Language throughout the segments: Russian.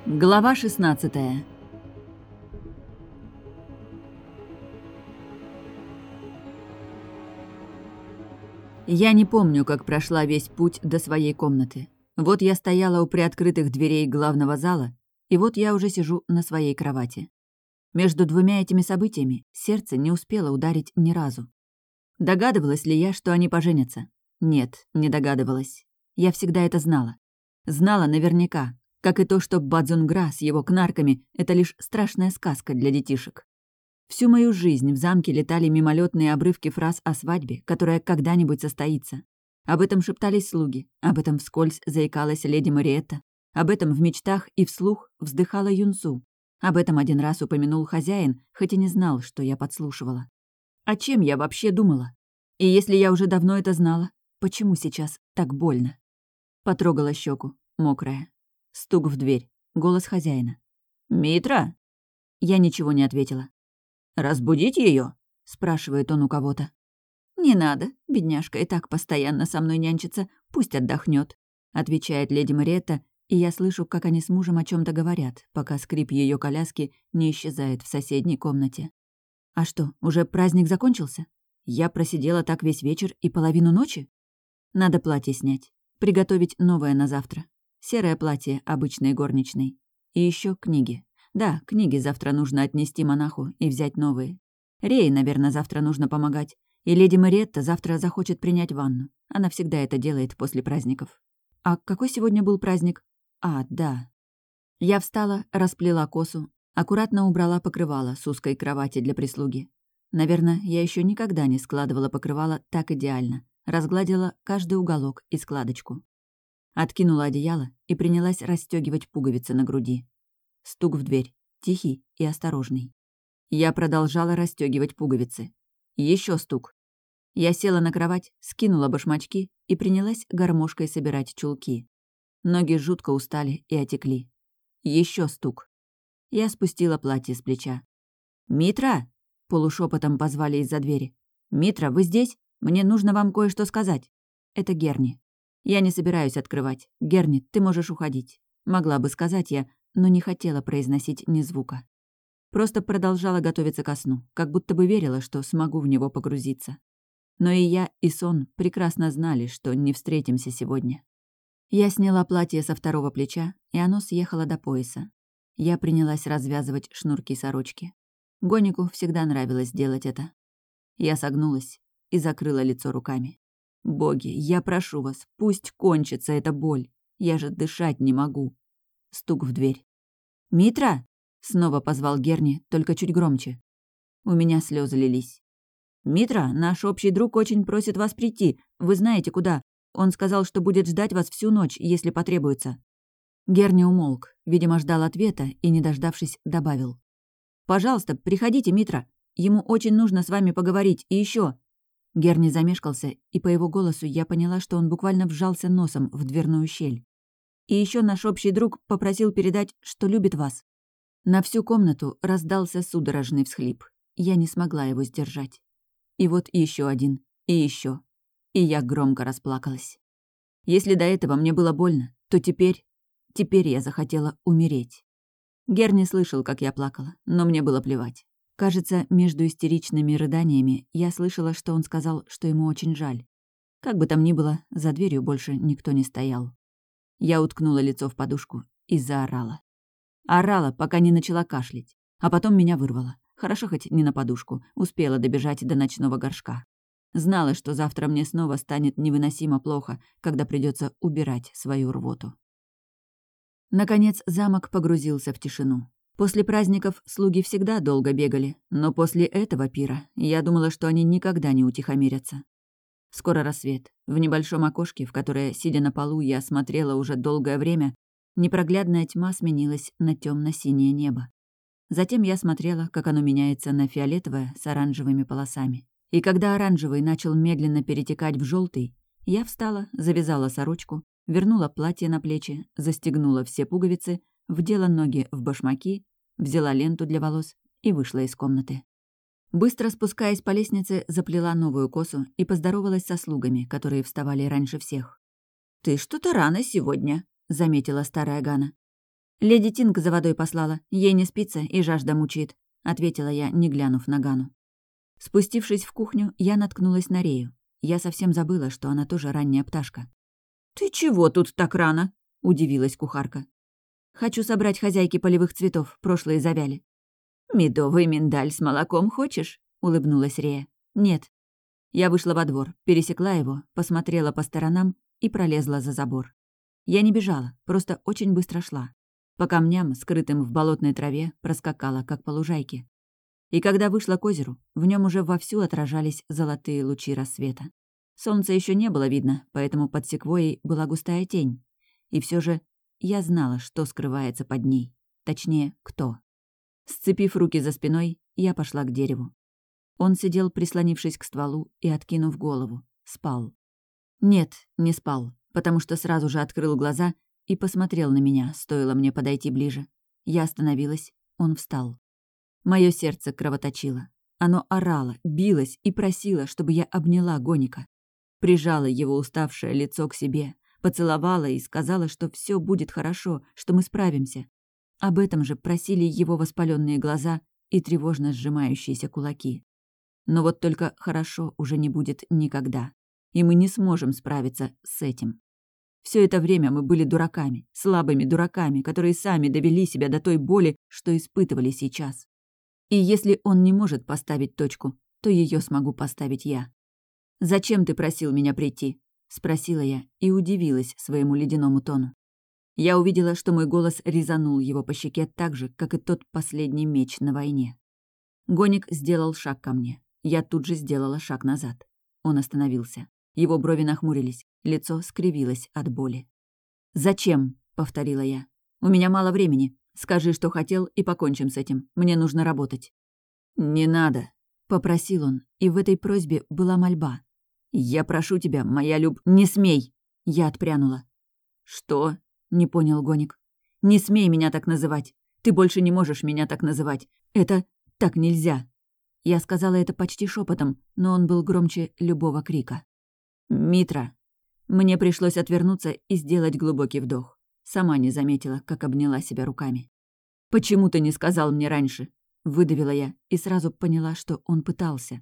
Глава 16. Я не помню, как прошла весь путь до своей комнаты. Вот я стояла у приоткрытых дверей главного зала, и вот я уже сижу на своей кровати. Между двумя этими событиями сердце не успело ударить ни разу. Догадывалась ли я, что они поженятся? Нет, не догадывалась. Я всегда это знала. Знала наверняка, как и то, что Бадзунгра с его кнарками — это лишь страшная сказка для детишек. Всю мою жизнь в замке летали мимолетные обрывки фраз о свадьбе, которая когда-нибудь состоится. Об этом шептались слуги, об этом вскользь заикалась леди Мариетта, об этом в мечтах и вслух вздыхала Юнсу. Об этом один раз упомянул хозяин, хоть и не знал, что я подслушивала. О чем я вообще думала? И если я уже давно это знала, почему сейчас так больно? Потрогала щеку, мокрая. Стук в дверь. Голос хозяина. «Митра?» Я ничего не ответила. «Разбудить ее? Спрашивает он у кого-то. «Не надо, бедняжка и так постоянно со мной нянчится, пусть отдохнет, отвечает леди Мариетта, и я слышу, как они с мужем о чем то говорят, пока скрип ее коляски не исчезает в соседней комнате. А что, уже праздник закончился? Я просидела так весь вечер и половину ночи? Надо платье снять, приготовить новое на завтра. Серое платье обычной горничной. И еще книги. Да, книги завтра нужно отнести монаху и взять новые. Рее, наверное, завтра нужно помогать. И леди Мариетта завтра захочет принять ванну. Она всегда это делает после праздников. А какой сегодня был праздник? А, да. Я встала, расплела косу, аккуратно убрала покрывало с узкой кровати для прислуги. Наверное, я еще никогда не складывала покрывало так идеально. Разгладила каждый уголок и складочку. Откинула одеяло и принялась расстёгивать пуговицы на груди. Стук в дверь, тихий и осторожный. Я продолжала расстёгивать пуговицы. Еще стук. Я села на кровать, скинула башмачки и принялась гармошкой собирать чулки. Ноги жутко устали и отекли. Еще стук. Я спустила платье с плеча. «Митра!» — полушепотом позвали из-за двери. «Митра, вы здесь? Мне нужно вам кое-что сказать». Это Герни. Я не собираюсь открывать. Герни, ты можешь уходить. Могла бы сказать я, но не хотела произносить ни звука. Просто продолжала готовиться ко сну, как будто бы верила, что смогу в него погрузиться. Но и я, и сон прекрасно знали, что не встретимся сегодня. Я сняла платье со второго плеча, и оно съехало до пояса. Я принялась развязывать шнурки сорочки. Гонику всегда нравилось делать это. Я согнулась и закрыла лицо руками. «Боги, я прошу вас, пусть кончится эта боль. Я же дышать не могу». Стук в дверь. «Митра?» — снова позвал Герни, только чуть громче. У меня слезы лились. «Митра, наш общий друг очень просит вас прийти. Вы знаете, куда. Он сказал, что будет ждать вас всю ночь, если потребуется». Герни умолк, видимо, ждал ответа и, не дождавшись, добавил. «Пожалуйста, приходите, Митра. Ему очень нужно с вами поговорить. И еще. Герни замешкался, и по его голосу я поняла, что он буквально вжался носом в дверную щель. «И еще наш общий друг попросил передать, что любит вас». На всю комнату раздался судорожный всхлип. Я не смогла его сдержать. И вот еще один, и еще. И я громко расплакалась. Если до этого мне было больно, то теперь я захотела умереть. Герни слышал, как я плакала, но мне было плевать. Кажется, между истеричными рыданиями я слышала, что он сказал, что ему очень жаль. Как бы там ни было, за дверью больше никто не стоял. Я уткнула лицо в подушку и заорала. Орала, пока не начала кашлять. А потом меня вырвало. Хорошо хоть не на подушку. Успела добежать до ночного горшка. Знала, что завтра мне снова станет невыносимо плохо, когда придется убирать свою рвоту. Наконец замок погрузился в тишину. После праздников слуги всегда долго бегали, но после этого пира я думала, что они никогда не утихомирятся. Скоро рассвет. В небольшом окошке, в которое, сидя на полу, я смотрела уже долгое время, непроглядная тьма сменилась на темно-синее небо. Затем я смотрела, как оно меняется на фиолетовое с оранжевыми полосами. И когда оранжевый начал медленно перетекать в желтый, я встала, завязала сорочку, вернула платье на плечи, застегнула все пуговицы, вдела ноги в башмаки, взяла ленту для волос и вышла из комнаты. Быстро спускаясь по лестнице, заплела новую косу и поздоровалась со слугами, которые вставали раньше всех. «Ты что-то рано сегодня», — заметила старая Гана. «Леди Тинг за водой послала. Ей не спится и жажда мучает», — ответила я, не глянув на Гану. Спустившись в кухню, я наткнулась на Рею. Я совсем забыла, что она тоже ранняя пташка. «Ты чего тут так рано?» — удивилась кухарка. «Хочу собрать хозяйки полевых цветов, прошлые завяли». «Медовый миндаль с молоком хочешь?» — улыбнулась Рея. «Нет». Я вышла во двор, пересекла его, посмотрела по сторонам и пролезла за забор. Я не бежала, просто очень быстро шла. По камням, скрытым в болотной траве, проскакала, как по лужайке. И когда вышла к озеру, в нем уже вовсю отражались золотые лучи рассвета. Солнца еще не было видно, поэтому под секвойей была густая тень. И все же я знала, что скрывается под ней. Точнее, кто. Сцепив руки за спиной, я пошла к дереву. Он сидел, прислонившись к стволу и откинув голову. Спал. Нет, не спал, потому что сразу же открыл глаза и посмотрел на меня, стоило мне подойти ближе. Я остановилась, он встал. Моё сердце кровоточило. Оно орало, билось и просило, чтобы я обняла Гоника. Прижала его уставшее лицо к себе, поцеловала и сказала, что все будет хорошо, что мы справимся. Об этом же просили его воспаленные глаза и тревожно сжимающиеся кулаки. Но вот только хорошо уже не будет никогда, и мы не сможем справиться с этим. Все это время мы были дураками, слабыми дураками, которые сами довели себя до той боли, что испытывали сейчас. И если он не может поставить точку, то ее смогу поставить я. «Зачем ты просил меня прийти?» — спросила я и удивилась своему ледяному тону. Я увидела, что мой голос резанул его по щеке так же, как и тот последний меч на войне. Гоник сделал шаг ко мне. Я тут же сделала шаг назад. Он остановился. Его брови нахмурились, лицо скривилось от боли. «Зачем?» — повторила я. «У меня мало времени. Скажи, что хотел, и покончим с этим. Мне нужно работать». «Не надо», — попросил он, и в этой просьбе была мольба. «Я прошу тебя, моя Не смей!» — я отпрянула. «Что?» — не понял Гоник. «Не смей меня так называть. Ты больше не можешь меня так называть. Это так нельзя». Я сказала это почти шепотом, но он был громче любого крика. «Митра». Мне пришлось отвернуться и сделать глубокий вдох. Сама не заметила, как обняла себя руками. «Почему ты не сказал мне раньше?» — выдавила я и сразу поняла, что он пытался.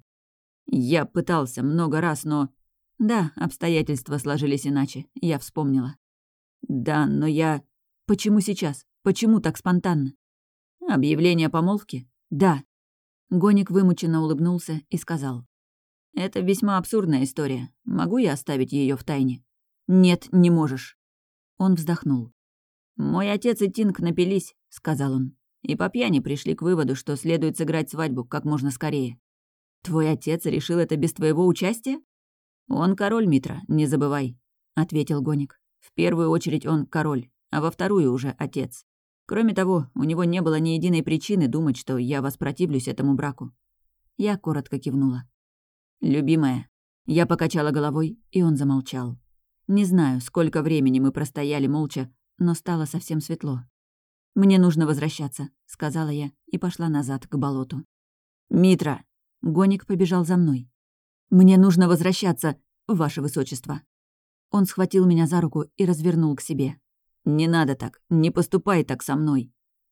«Я пытался много раз, но...» «Да, обстоятельства сложились иначе, я вспомнила». «Да, но я...» «Почему сейчас? Почему так спонтанно?» «Объявление помолвки?» «Да». Гоник вымученно улыбнулся и сказал. «Это весьма абсурдная история. Могу я оставить ее в тайне?» «Нет, не можешь». Он вздохнул. «Мой отец и Тинг напились», — сказал он, «и по пьяни пришли к выводу, что следует сыграть свадьбу как можно скорее». «Твой отец решил это без твоего участия?» «Он король, Митра, не забывай», — ответил Гоник. «В первую очередь он король, а во вторую уже отец. Кроме того, у него не было ни единой причины думать, что я воспротивлюсь этому браку». Я коротко кивнула. «Любимая». Я покачала головой, и он замолчал. Не знаю, сколько времени мы простояли молча, но стало совсем светло. «Мне нужно возвращаться», — сказала я и пошла назад к болоту. «Митра!» — Гоник побежал за мной. «Мне нужно возвращаться, ваше высочество». Он схватил меня за руку и развернул к себе. «Не надо так, не поступай так со мной».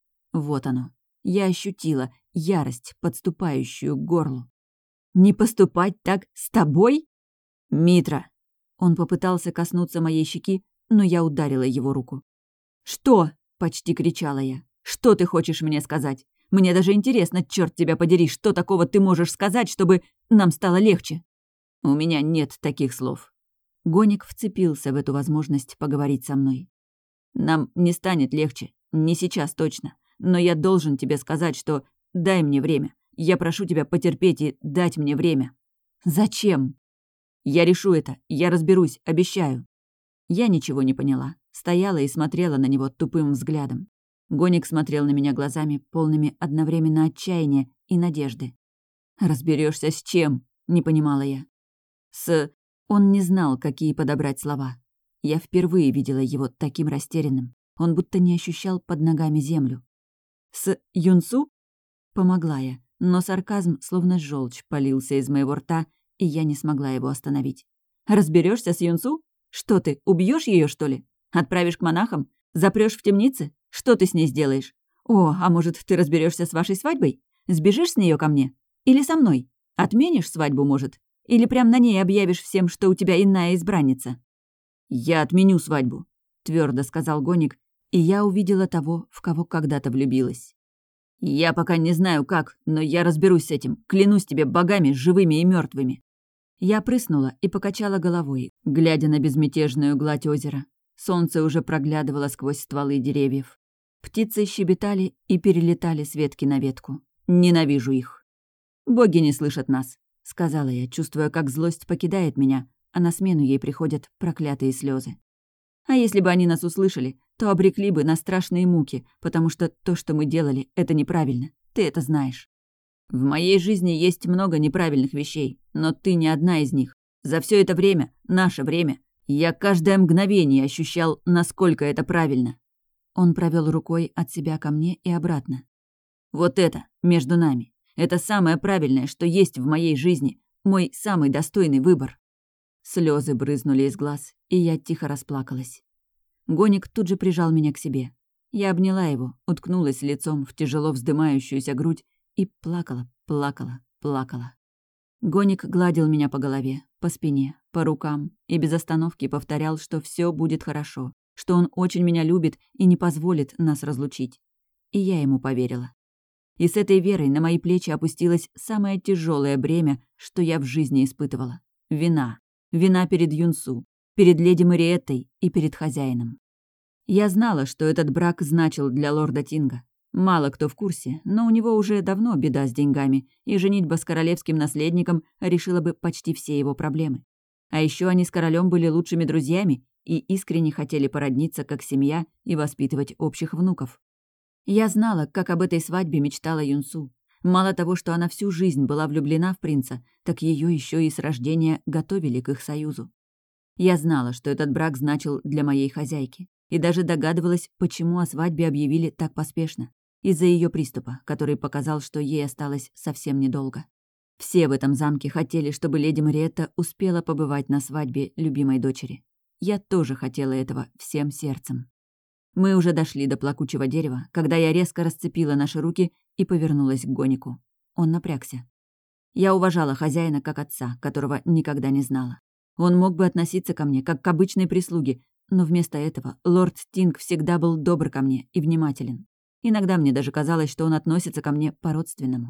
Вот оно. Я ощутила ярость, подступающую к горлу. «Не поступать так с тобой?» «Митра!» Он попытался коснуться моей щеки, но я ударила его руку. «Что?» — почти кричала я. «Что ты хочешь мне сказать? Мне даже интересно, черт тебя подери, что такого ты можешь сказать, чтобы нам стало легче?» «У меня нет таких слов». Гоник вцепился в эту возможность поговорить со мной. «Нам не станет легче, не сейчас точно, но я должен тебе сказать, что дай мне время. Я прошу тебя потерпеть и дать мне время». «Зачем?» «Я решу это, я разберусь, обещаю». Я ничего не поняла, стояла и смотрела на него тупым взглядом. Гоник смотрел на меня глазами, полными одновременно отчаяния и надежды. «Разберешься с чем?» — не понимала я. Он не знал, какие подобрать слова. Я впервые видела его таким растерянным. Он будто не ощущал под ногами землю. «С Юнсу?» Помогла я, но сарказм, словно желчь, полился из моего рта, и я не смогла его остановить. «Разберешься с Юнсу? Что ты, убьешь ее, что ли? Отправишь к монахам? Запрёшь в темнице? Что ты с ней сделаешь? О, а может, ты разберешься с вашей свадьбой? Сбежишь с нее ко мне? Или со мной? Отменишь свадьбу, может? Или прям на ней объявишь всем, что у тебя иная избранница?» «Я отменю свадьбу», — твердо сказал Гоник, и я увидела того, в кого когда-то влюбилась. «Я пока не знаю как, но я разберусь с этим, клянусь тебе богами, живыми и мертвыми. Я прыснула и покачала головой, глядя на безмятежную гладь озера. Солнце уже проглядывало сквозь стволы деревьев. Птицы щебетали и перелетали с ветки на ветку. Ненавижу их. «Боги не слышат нас», — сказала я, чувствуя, как злость покидает меня, а на смену ей приходят проклятые слезы. «А если бы они нас услышали, то обрекли бы на страшные муки, потому что то, что мы делали, это неправильно. Ты это знаешь. В моей жизни есть много неправильных вещей, но ты не одна из них. За все это время, наше время, я каждое мгновение ощущал, насколько это правильно». Он провел рукой от себя ко мне и обратно. «Вот это, между нами, это самое правильное, что есть в моей жизни, мой самый достойный выбор». Слезы брызнули из глаз, и я тихо расплакалась. Гоник тут же прижал меня к себе. Я обняла его, уткнулась лицом в тяжело вздымающуюся грудь и плакала, плакала, плакала. Гоник гладил меня по голове, по спине, по рукам и без остановки повторял, что все будет хорошо, что он очень меня любит и не позволит нас разлучить. И я ему поверила. И с этой верой на мои плечи опустилось самое тяжелое бремя, что я в жизни испытывала. Вина. Вина перед Юнсу, перед леди Мариеттой и перед хозяином. Я знала, что этот брак значил для лорда Тинга. Мало кто в курсе, но у него уже давно беда с деньгами, и женитьба с королевским наследником решила бы почти все его проблемы. А еще они с королем были лучшими друзьями и искренне хотели породниться как семья и воспитывать общих внуков. Я знала, как об этой свадьбе мечтала Юнсу. Мало того, что она всю жизнь была влюблена в принца, так ее еще и с рождения готовили к их союзу. Я знала, что этот брак значил для моей хозяйки, и даже догадывалась, почему о свадьбе объявили так поспешно. Из-за ее приступа, который показал, что ей осталось совсем недолго. Все в этом замке хотели, чтобы леди Мариетта успела побывать на свадьбе любимой дочери. Я тоже хотела этого всем сердцем. Мы уже дошли до плакучего дерева, когда я резко расцепила наши руки и повернулась к Гонику. Он напрягся. Я уважала хозяина как отца, которого никогда не знала. Он мог бы относиться ко мне как к обычной прислуге, но вместо этого лорд Тинг всегда был добр ко мне и внимателен. Иногда мне даже казалось, что он относится ко мне по-родственному.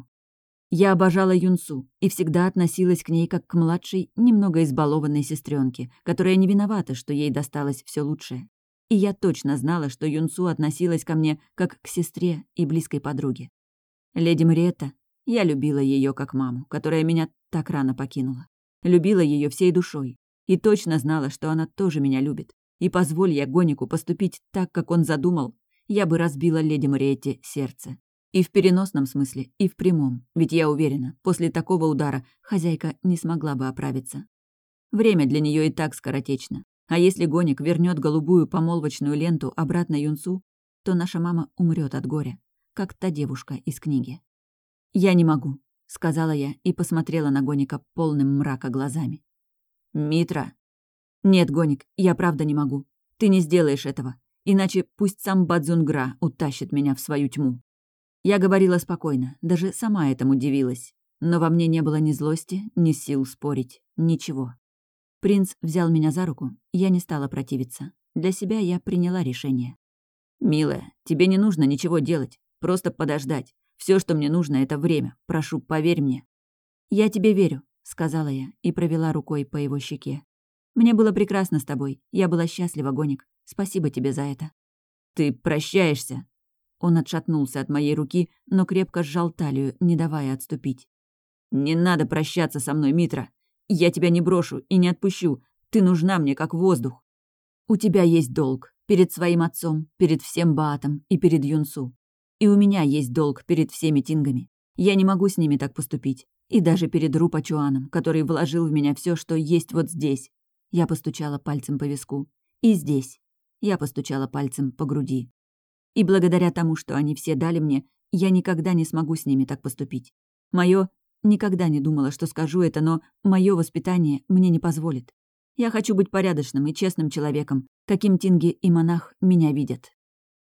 Я обожала Юнсу и всегда относилась к ней как к младшей, немного избалованной сестренке, которая не виновата, что ей досталось все лучшее. И я точно знала, что Юнсу относилась ко мне как к сестре и близкой подруге. Леди Мариетта, я любила ее как маму, которая меня так рано покинула. Любила ее всей душой и точно знала, что она тоже меня любит. И позволь я Гонику поступить так, как он задумал, я бы разбила леди Мариетте сердце. И в переносном смысле, и в прямом, ведь я уверена, после такого удара хозяйка не смогла бы оправиться. Время для нее и так скоротечно. А если Гоник вернет голубую помолвочную ленту обратно Юнсу, то наша мама умрет от горя, как та девушка из книги. «Я не могу», — сказала я и посмотрела на Гоника полным мрака глазами. «Митра!» «Нет, Гоник, я правда не могу. Ты не сделаешь этого, иначе пусть сам Бадзунгра утащит меня в свою тьму». Я говорила спокойно, даже сама этому удивилась, но во мне не было ни злости, ни сил спорить, ничего. Принц взял меня за руку, я не стала противиться. Для себя я приняла решение. «Милая, тебе не нужно ничего делать, просто подождать. Все, что мне нужно, это время. Прошу, поверь мне». «Я тебе верю», — сказала я и провела рукой по его щеке. «Мне было прекрасно с тобой. Я была счастлива, Гоник. Спасибо тебе за это». «Ты прощаешься?» Он отшатнулся от моей руки, но крепко сжал талию, не давая отступить. «Не надо прощаться со мной, Митра. Я тебя не брошу и не отпущу. Ты нужна мне, как воздух. У тебя есть долг перед своим отцом, перед всем Баатом и перед Юнсу. И у меня есть долг перед всеми Тингами. Я не могу с ними так поступить. И даже перед Рупа Чуаном, который вложил в меня все, что есть вот здесь». Я постучала пальцем по виску. «И здесь». Я постучала пальцем по груди. «И благодаря тому, что они все дали мне, я никогда не смогу с ними так поступить. Моё... Никогда не думала, что скажу это, но моё воспитание мне не позволит. Я хочу быть порядочным и честным человеком, каким Тинги и монах меня видят».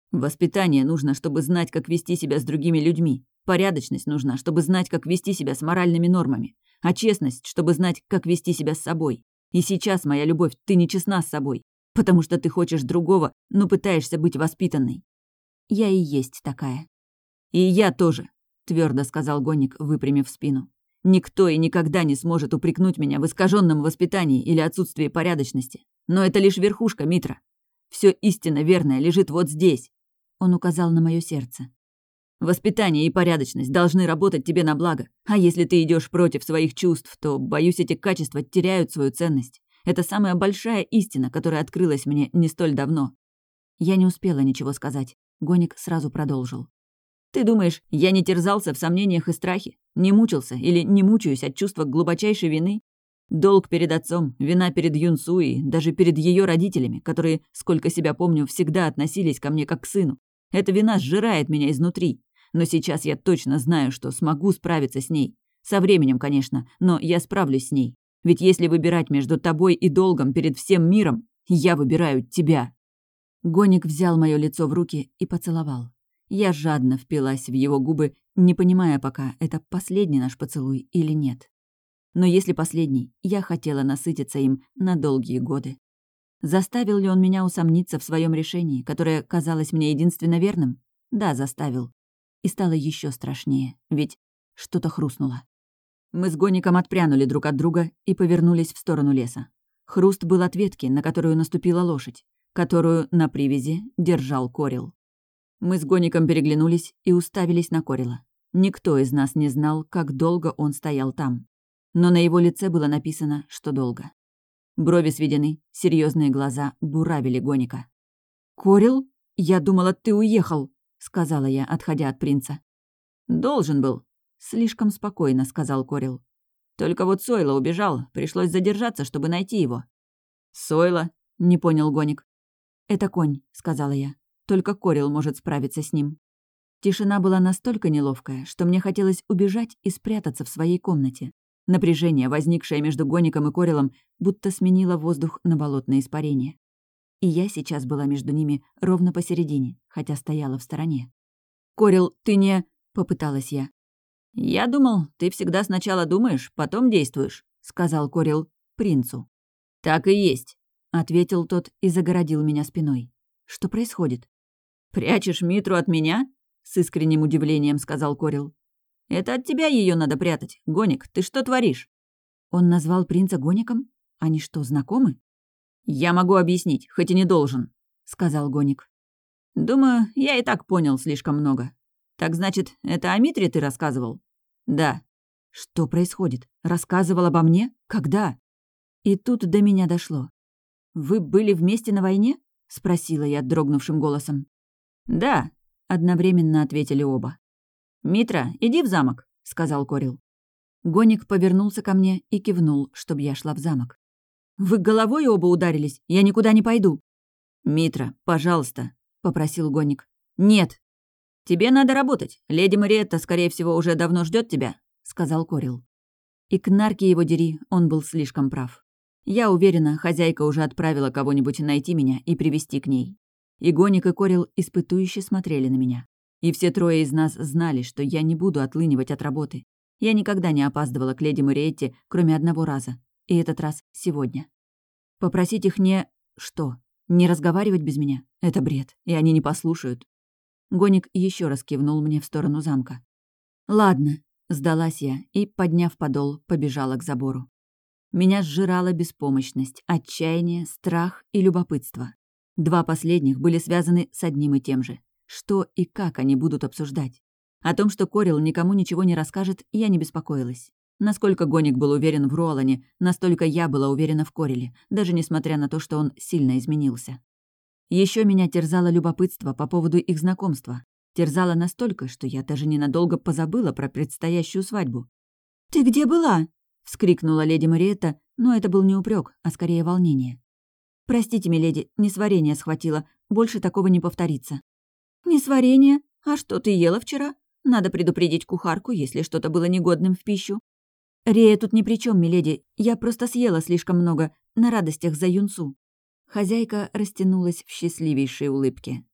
Воспитание нужно, чтобы знать, как вести себя с другими людьми. Порядочность нужна, чтобы знать, как вести себя с моральными нормами. А честность, чтобы знать, как вести себя с собой. И сейчас, моя любовь, ты не честна с собой. Потому что ты хочешь другого, но пытаешься быть воспитанной. Я и есть такая. И я тоже, твердо сказал Гонник, выпрямив спину. Никто и никогда не сможет упрекнуть меня в искаженном воспитании или отсутствии порядочности. Но это лишь верхушка, Митра. Все истинно верное лежит вот здесь. Он указал на мое сердце. Воспитание и порядочность должны работать тебе на благо. А если ты идешь против своих чувств, то, боюсь, эти качества теряют свою ценность. Это самая большая истина, которая открылась мне не столь давно. Я не успела ничего сказать. Гонник сразу продолжил. Ты думаешь, я не терзался в сомнениях и страхе? Не мучился или не мучаюсь от чувства глубочайшей вины? Долг перед отцом, вина перед Юнсу и даже перед ее родителями, которые, сколько себя помню, всегда относились ко мне как к сыну. Эта вина сжирает меня изнутри. Но сейчас я точно знаю, что смогу справиться с ней. Со временем, конечно, но я справлюсь с ней. Ведь если выбирать между тобой и долгом перед всем миром, я выбираю тебя». Гонник взял мое лицо в руки и поцеловал. Я жадно впилась в его губы, не понимая пока, это последний наш поцелуй или нет. Но если последний, я хотела насытиться им на долгие годы. Заставил ли он меня усомниться в своем решении, которое казалось мне единственно верным? Да, заставил. И стало еще страшнее, ведь что-то хрустнуло. Мы с Гонником отпрянули друг от друга и повернулись в сторону леса. Хруст был от ветки, на которую наступила лошадь, которую на привязи держал Корел. Мы с Гонником переглянулись и уставились на Корела. Никто из нас не знал, как долго он стоял там. Но на его лице было написано, что долго. Брови сведены, серьезные глаза буравили Гонника. «Корел? Я думала, ты уехал», — сказала я, отходя от принца. «Должен был», — слишком спокойно сказал Корел. «Только вот Сойла убежал, пришлось задержаться, чтобы найти его». «Сойла?» — не понял Гонник. «Это конь», — сказала я. «Только Корел может справиться с ним». Тишина была настолько неловкая, что мне хотелось убежать и спрятаться в своей комнате. Напряжение, возникшее между Гонником и Корелом, будто сменило воздух на болотное испарение. И я сейчас была между ними ровно посередине, хотя стояла в стороне. «Корел, ты не...» — попыталась я. «Я думал, ты всегда сначала думаешь, потом действуешь», — сказал Корел принцу. «Так и есть», — ответил тот и загородил меня спиной. «Что происходит?» «Прячешь Митру от меня?» — с искренним удивлением сказал Корел. «Это от тебя ее надо прятать. Гонник, ты что творишь?» Он назвал принца Гонником? Они что, знакомы? «Я могу объяснить, хоть и не должен», — сказал Гонник. «Думаю, я и так понял слишком много. Так значит, это о Митре ты рассказывал?» «Да». «Что происходит? Рассказывал обо мне? Когда?» И тут до меня дошло. «Вы были вместе на войне?» — спросила я дрогнувшим голосом. «Да», — одновременно ответили оба. «Митра, иди в замок», — сказал Корел. Гонник повернулся ко мне и кивнул, чтобы я шла в замок. «Вы головой оба ударились? Я никуда не пойду». «Митра, пожалуйста», — попросил Гонник. «Нет». «Тебе надо работать. Леди Мариетта, скорее всего, уже давно ждет тебя», — сказал Корел. И к нарке его дери, он был слишком прав. Я уверена, хозяйка уже отправила кого-нибудь найти меня и привести к ней. И Гонник, и Корел испытующе смотрели на меня. И все трое из нас знали, что я не буду отлынивать от работы. Я никогда не опаздывала к леди Мариетте, кроме одного раза. И этот раз сегодня. Попросить их не... Что? Не разговаривать без меня? Это бред, и они не послушают. Гонник еще раз кивнул мне в сторону замка. «Ладно», — сдалась я и, подняв подол, побежала к забору. Меня сжирала беспомощность, отчаяние, страх и любопытство. Два последних были связаны с одним и тем же. Что и как они будут обсуждать? О том, что Корел никому ничего не расскажет, я не беспокоилась. Насколько Гонник был уверен в Руолане, настолько я была уверена в Кореле, даже несмотря на то, что он сильно изменился. Еще меня терзало любопытство по поводу их знакомства. Терзало настолько, что я даже ненадолго позабыла про предстоящую свадьбу. «Ты где была?» — вскрикнула леди Мариетта, но это был не упрек, а скорее волнение. «Простите, миледи, несварение схватило, больше такого не повторится». «Несварение? А что ты ела вчера? Надо предупредить кухарку, если что-то было негодным в пищу». «Рея тут ни при чем, миледи, я просто съела слишком много, на радостях за Юнсу». Хозяйка растянулась в счастливейшей улыбке.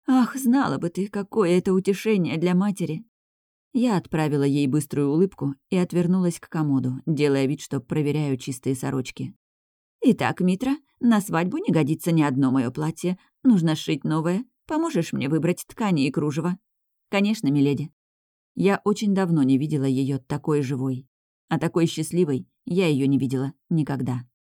«Ах, знала бы ты, какое это утешение для матери!» Я отправила ей быструю улыбку и отвернулась к комоду, делая вид, что проверяю чистые сорочки. «Итак, Митра, на свадьбу не годится ни одно мое платье. Нужно сшить новое. Поможешь мне выбрать ткани и кружево?» «Конечно, миледи». Я очень давно не видела ее такой живой. А такой счастливой я ее не видела никогда.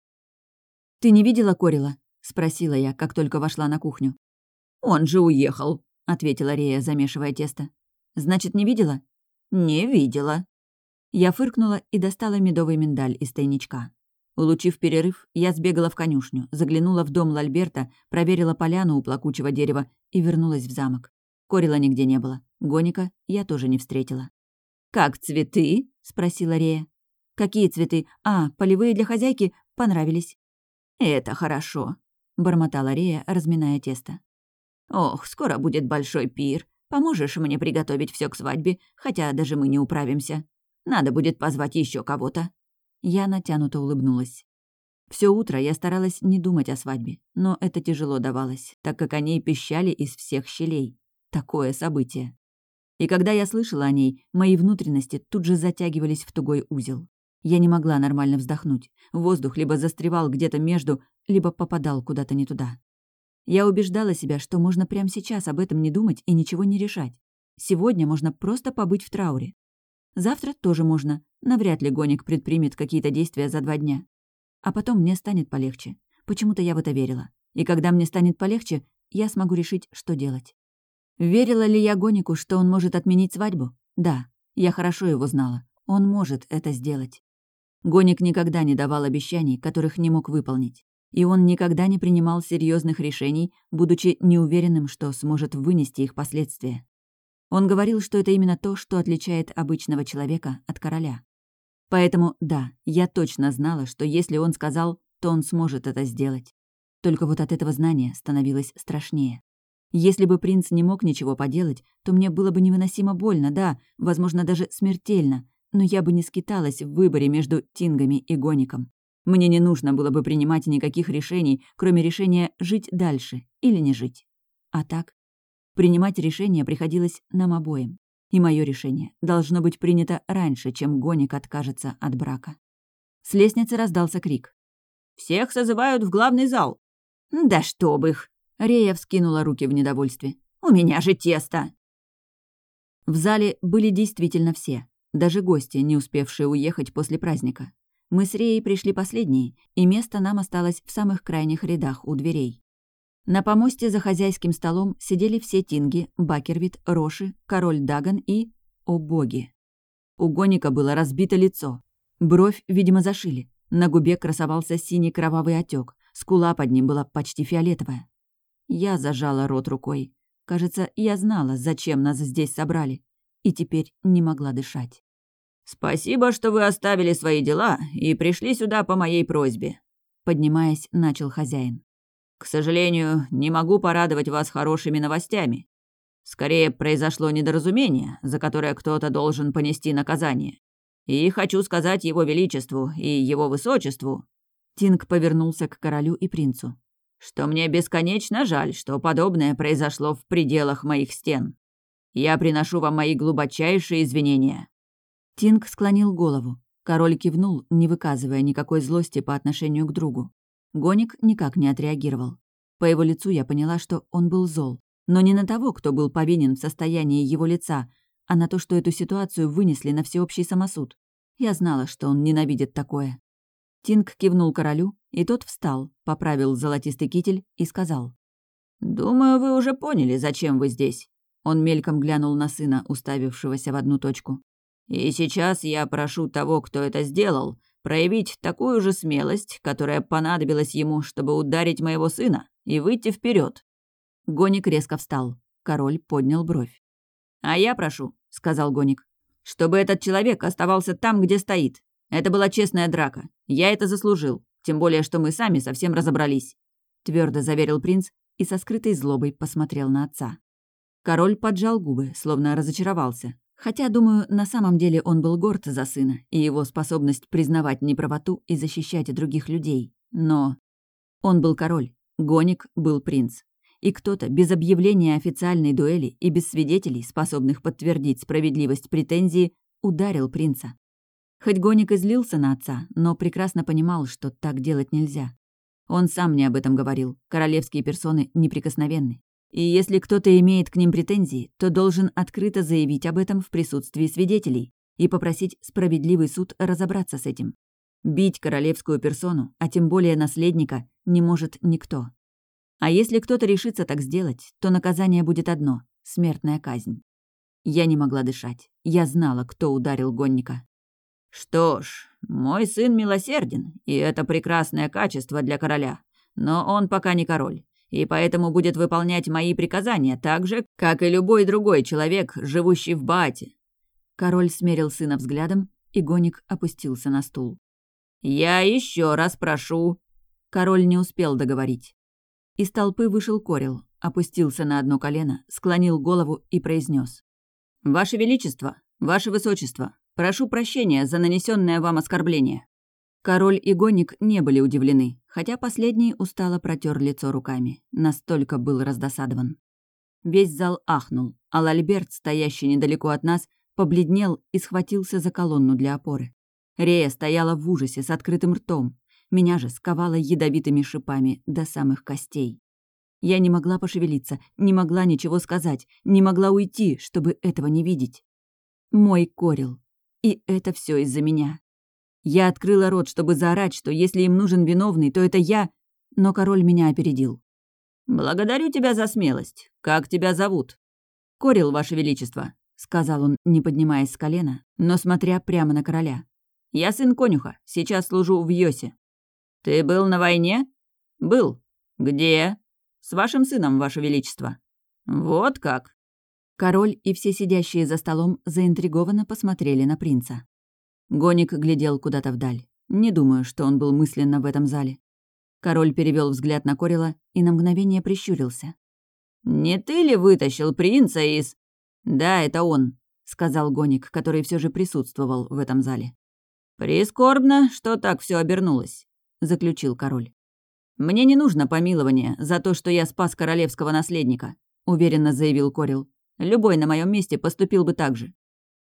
«Ты не видела Корила?» — спросила я, как только вошла на кухню. «Он же уехал», — ответила Рея, замешивая тесто. «Значит, не видела?» «Не видела». Я фыркнула и достала медовый миндаль из тайничка. Улучив перерыв, я сбегала в конюшню, заглянула в дом Лальберта, проверила поляну у плакучего дерева и вернулась в замок. Корила нигде не было. Гоника я тоже не встретила. «Как цветы?» — спросила Рея. «Какие цветы? Полевые для хозяйки понравились». «Это хорошо», — бормотала Рея, разминая тесто. «Ох, скоро будет большой пир. Поможешь мне приготовить все к свадьбе, хотя даже мы не управимся. Надо будет позвать еще кого-то». Я натянуто улыбнулась. Все утро я старалась не думать о свадьбе, но это тяжело давалось, так как о ней пищали из всех щелей. Такое событие. И когда я слышала о ней, мои внутренности тут же затягивались в тугой узел. Я не могла нормально вздохнуть. Воздух либо застревал где-то между, либо попадал куда-то не туда. Я убеждала себя, что можно прямо сейчас об этом не думать и ничего не решать. Сегодня можно просто побыть в трауре. Завтра тоже можно. Навряд ли Гоник предпримет какие-то действия за 2 дня. А потом мне станет полегче. Почему-то я в это верила. И когда мне станет полегче, я смогу решить, что делать. Верила ли я Гонику, что он может отменить свадьбу? Да, я хорошо его знала. Он может это сделать. Гоник никогда не давал обещаний, которых не мог выполнить. И он никогда не принимал серьезных решений, будучи неуверенным, что сможет вынести их последствия. Он говорил, что это именно то, что отличает обычного человека от короля. Поэтому, да, я точно знала, что если он сказал, то он сможет это сделать. Только вот от этого знания становилось страшнее. Если бы принц не мог ничего поделать, то мне было бы невыносимо больно, да, возможно, даже смертельно, но я бы не скиталась в выборе между Тингами и Гоником. Мне не нужно было бы принимать никаких решений, кроме решения жить дальше или не жить. А так, принимать решение приходилось нам обоим. И мое решение должно быть принято раньше, чем Гоник откажется от брака. С лестницы раздался крик. «Всех созывают в главный зал!» «Да чтоб их!» Рея вскинула руки в недовольстве. «У меня же тесто!» В зале были действительно все, даже гости, не успевшие уехать после праздника. Мы с Реей пришли последние, и место нам осталось в самых крайних рядах у дверей. На помосте за хозяйским столом сидели все Тинги, Бакервит, Роши, король Даган и... О боги! У Гоника было разбито лицо. Бровь, видимо, зашили. На губе красовался синий кровавый отек, скула под ним была почти фиолетовая. Я зажала рот рукой. Кажется, я знала, зачем нас здесь собрали, и теперь не могла дышать. «Спасибо, что вы оставили свои дела и пришли сюда по моей просьбе», — поднимаясь, начал хозяин. «К сожалению, не могу порадовать вас хорошими новостями. Скорее, произошло недоразумение, за которое кто-то должен понести наказание. И хочу сказать его величеству и его высочеству...» Тинг повернулся к королю и принцу. «Что мне бесконечно жаль, что подобное произошло в пределах моих стен. Я приношу вам мои глубочайшие извинения». Тинг склонил голову. Король кивнул, не выказывая никакой злости по отношению к другу. Гоник никак не отреагировал. По его лицу я поняла, что он был зол. Но не на того, кто был повинен в состоянии его лица, а на то, что эту ситуацию вынесли на всеобщий самосуд. Я знала, что он ненавидит такое. Тинг кивнул королю, и тот встал, поправил золотистый китель и сказал. «Думаю, вы уже поняли, зачем вы здесь». Он мельком глянул на сына, уставившегося в одну точку. «И сейчас я прошу того, кто это сделал, проявить такую же смелость, которая понадобилась ему, чтобы ударить моего сына, и выйти вперед. Гоник резко встал. Король поднял бровь. «А я прошу», — сказал Гоник, — «чтобы этот человек оставался там, где стоит. Это была честная драка. Я это заслужил, тем более, что мы сами совсем разобрались», — твердо заверил принц и со скрытой злобой посмотрел на отца. Король поджал губы, словно разочаровался. Хотя, думаю, на самом деле он был горд за сына и его способность признавать неправоту и защищать других людей. Но он был король, Гоник был принц. и кто-то без объявления официальной дуэли и без свидетелей, способных подтвердить справедливость претензии, ударил принца. Хоть Гоник и злился на отца, но прекрасно понимал, что так делать нельзя. Он сам мне об этом говорил, королевские персоны неприкосновенны. И если кто-то имеет к ним претензии, то должен открыто заявить об этом в присутствии свидетелей и попросить справедливый суд разобраться с этим. Бить королевскую персону, а тем более наследника, не может никто. А если кто-то решится так сделать, то наказание будет одно — смертная казнь. Я не могла дышать. Я знала, кто ударил гонника. «Что ж, мой сын милосерден, и это прекрасное качество для короля. Но он пока не король, и поэтому будет выполнять мои приказания так же, как и любой другой человек, живущий в Баате». Король смерил сына взглядом, и гонник опустился на стул. «Я еще раз прошу...» Король не успел договорить. Из толпы вышел Корил, опустился на одно колено, склонил голову и произнес: «Ваше Величество, Ваше Высочество, прошу прощения за нанесенное вам оскорбление». Король и гонник не были удивлены, хотя последний устало протер лицо руками. Настолько был раздосадован. Весь зал ахнул, а Лальберт, стоящий недалеко от нас, побледнел и схватился за колонну для опоры. Рея стояла в ужасе с открытым ртом. Меня же сковало ядовитыми шипами до самых костей. Я не могла пошевелиться, не могла ничего сказать, не могла уйти, чтобы этого не видеть. Мой Корил. И это все из-за меня. Я открыла рот, чтобы заорать, что если им нужен виновный, то это я, но король меня опередил. «Благодарю тебя за смелость. Как тебя зовут?» «Корил, Ваше Величество», — сказал он, не поднимаясь с колена, но смотря прямо на короля. «Я сын конюха, сейчас служу в Йосе». «Ты был на войне?» «Был. Где?» «С вашим сыном, Ваше Величество». «Вот как?» Король и все сидящие за столом заинтригованно посмотрели на принца. Гоник глядел куда-то вдаль. Не думаю, что он был мысленно в этом зале. Король перевел взгляд на Корила и на мгновение прищурился. «Не ты ли вытащил принца из...» «Да, это он», — сказал Гоник, который все же присутствовал в этом зале. «Прискорбно, что так все обернулось», — заключил король. «Мне не нужно помилование за то, что я спас королевского наследника», — уверенно заявил Корил. «Любой на моем месте поступил бы так же».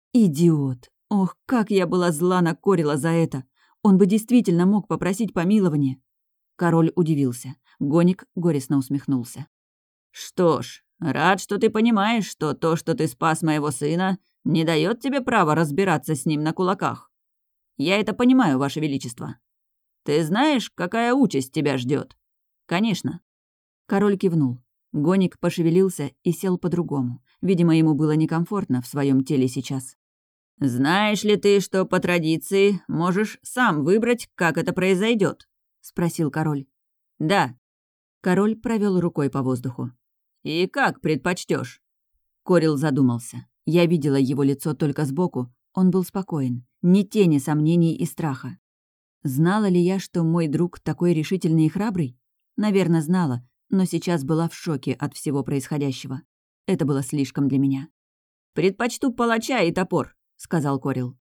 «Идиот! Ох, как я была зла на Корила за это! Он бы действительно мог попросить помилования». Король удивился. Гоник горестно усмехнулся. «Что ж, рад, что ты понимаешь, что то, что ты спас моего сына, не дает тебе права разбираться с ним на кулаках. Я это понимаю, Ваше Величество. Ты знаешь, какая участь тебя ждет? «Конечно». Король кивнул. Гоник пошевелился и сел по-другому. Видимо, ему было некомфортно в своем теле сейчас. «Знаешь ли ты, что по традиции можешь сам выбрать, как это произойдет? Спросил король. «Да». Король провел рукой по воздуху. «И как предпочтешь? Корил задумался. Я видела его лицо только сбоку. Он был спокоен. Ни тени сомнений и страха. Знала ли я, что мой друг такой решительный и храбрый? Наверное, знала, но сейчас была в шоке от всего происходящего. Это было слишком для меня. «Предпочту палача и топор», — сказал Корил.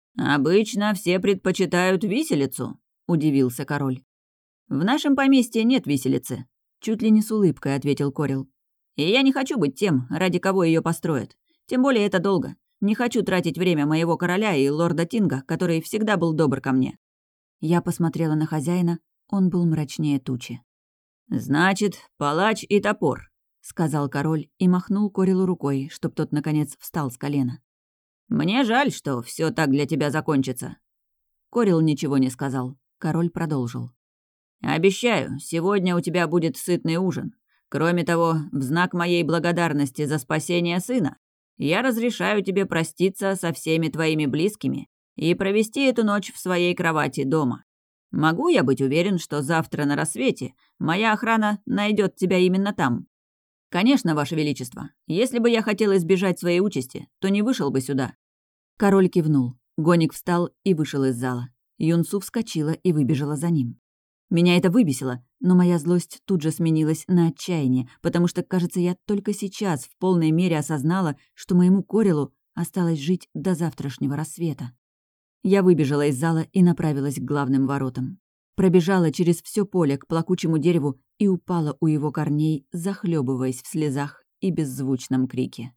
«Обычно все предпочитают виселицу», — удивился король. «В нашем поместье нет виселицы», — чуть ли не с улыбкой ответил Корил. «И я не хочу быть тем, ради кого ее построят. Тем более это долго. Не хочу тратить время моего короля и лорда Тинга, который всегда был добр ко мне». Я посмотрела на хозяина, он был мрачнее тучи. «Значит, палач и топор», — сказал король и махнул Корилу рукой, чтоб тот, наконец, встал с колена. «Мне жаль, что все так для тебя закончится». Корил ничего не сказал. Король продолжил. «Обещаю, сегодня у тебя будет сытный ужин. Кроме того, в знак моей благодарности за спасение сына, я разрешаю тебе проститься со всеми твоими близкими и провести эту ночь в своей кровати дома. Могу я быть уверен, что завтра на рассвете моя охрана найдет тебя именно там?» «Конечно, Ваше Величество. Если бы я хотел избежать своей участи, то не вышел бы сюда». Король кивнул. Гоник встал и вышел из зала. Юнсу вскочила и выбежала за ним. Меня это выбесило, но моя злость тут же сменилась на отчаяние, потому что, кажется, я только сейчас в полной мере осознала, что моему Корилу осталось жить до завтрашнего рассвета. Я выбежала из зала и направилась к главным воротам. Пробежала через все поле к плакучему дереву и упала у его корней, захлебываясь в слезах и беззвучном крике.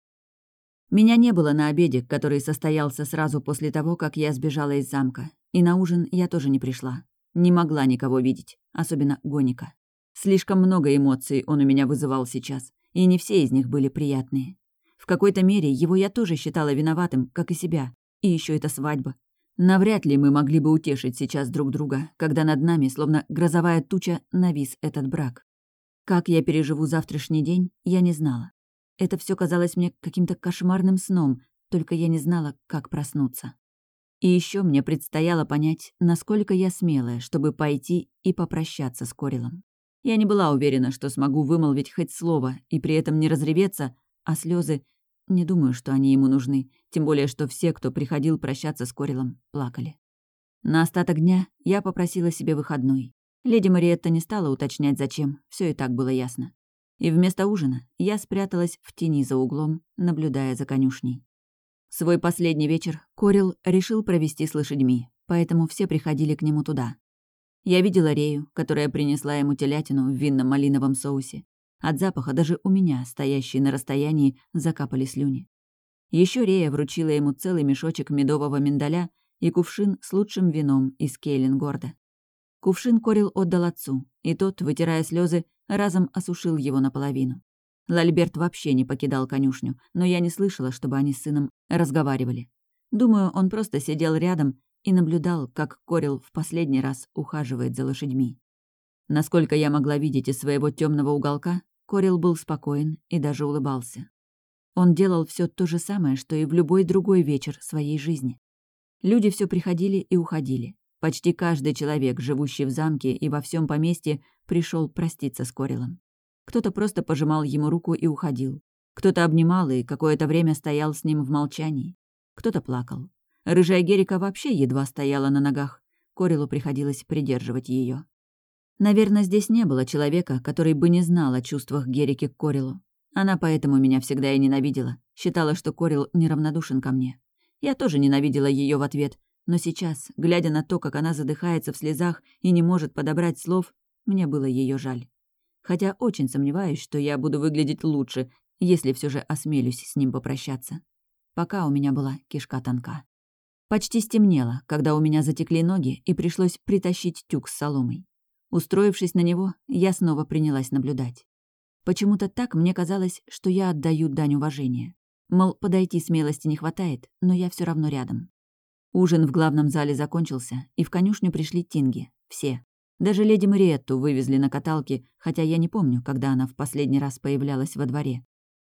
Меня не было на обеде, который состоялся сразу после того, как я сбежала из замка. И на ужин я тоже не пришла. Не могла никого видеть, особенно Гоника. Слишком много эмоций он у меня вызывал сейчас, и не все из них были приятные. В какой-то мере его я тоже считала виноватым, как и себя. И еще эта свадьба. Навряд ли мы могли бы утешить сейчас друг друга, когда над нами, словно грозовая туча, навис этот брак. Как я переживу завтрашний день, я не знала. Это все казалось мне каким-то кошмарным сном, только я не знала, как проснуться. И еще мне предстояло понять, насколько я смелая, чтобы пойти и попрощаться с Корилом. Я не была уверена, что смогу вымолвить хоть слово и при этом не разреветься, а слезы, не думаю, что они ему нужны, тем более, что все, кто приходил прощаться с Корилом, плакали. На остаток дня я попросила себе выходной. Леди Мариетта не стала уточнять, зачем, все и так было ясно. И вместо ужина я спряталась в тени за углом, наблюдая за конюшней. Свой последний вечер Корил решил провести с лошадьми, поэтому все приходили к нему туда. Я видела Рею, которая принесла ему телятину в винно-малиновом соусе. От запаха даже у меня, стоящей на расстоянии, закапали слюни. Еще Рея вручила ему целый мешочек медового миндаля и кувшин с лучшим вином из Кейлингорда. Кувшин Корил отдал отцу, и тот, вытирая слезы, разом осушил его наполовину. Лальберт вообще не покидал конюшню, но я не слышала, чтобы они с сыном разговаривали. Думаю, он просто сидел рядом и наблюдал, как Корил в последний раз ухаживает за лошадьми. Насколько я могла видеть из своего темного уголка, Корил был спокоен и даже улыбался. Он делал все то же самое, что и в любой другой вечер своей жизни. Люди все приходили и уходили. Почти каждый человек, живущий в замке и во всем поместье, пришел проститься с Корилом. Кто-то просто пожимал ему руку и уходил. Кто-то обнимал и какое-то время стоял с ним в молчании. Кто-то плакал. Рыжая Герика вообще едва стояла на ногах. Корилу приходилось придерживать ее. Наверное, здесь не было человека, который бы не знал о чувствах Герики к Корилу. Она поэтому меня всегда и ненавидела. Считала, что Корил неравнодушен ко мне. Я тоже ненавидела ее в ответ. Но сейчас, глядя на то, как она задыхается в слезах и не может подобрать слов, мне было ее жаль. Хотя очень сомневаюсь, что я буду выглядеть лучше, если все же осмелюсь с ним попрощаться. Пока у меня была кишка тонка. Почти стемнело, когда у меня затекли ноги и пришлось притащить тюк с соломой. Устроившись на него, я снова принялась наблюдать. Почему-то так мне казалось, что я отдаю дань уважения. Мол, подойти смелости не хватает, но я все равно рядом. Ужин в главном зале закончился, и в конюшню пришли тинги. Все. Даже леди Мариетту вывезли на каталке, хотя я не помню, когда она в последний раз появлялась во дворе.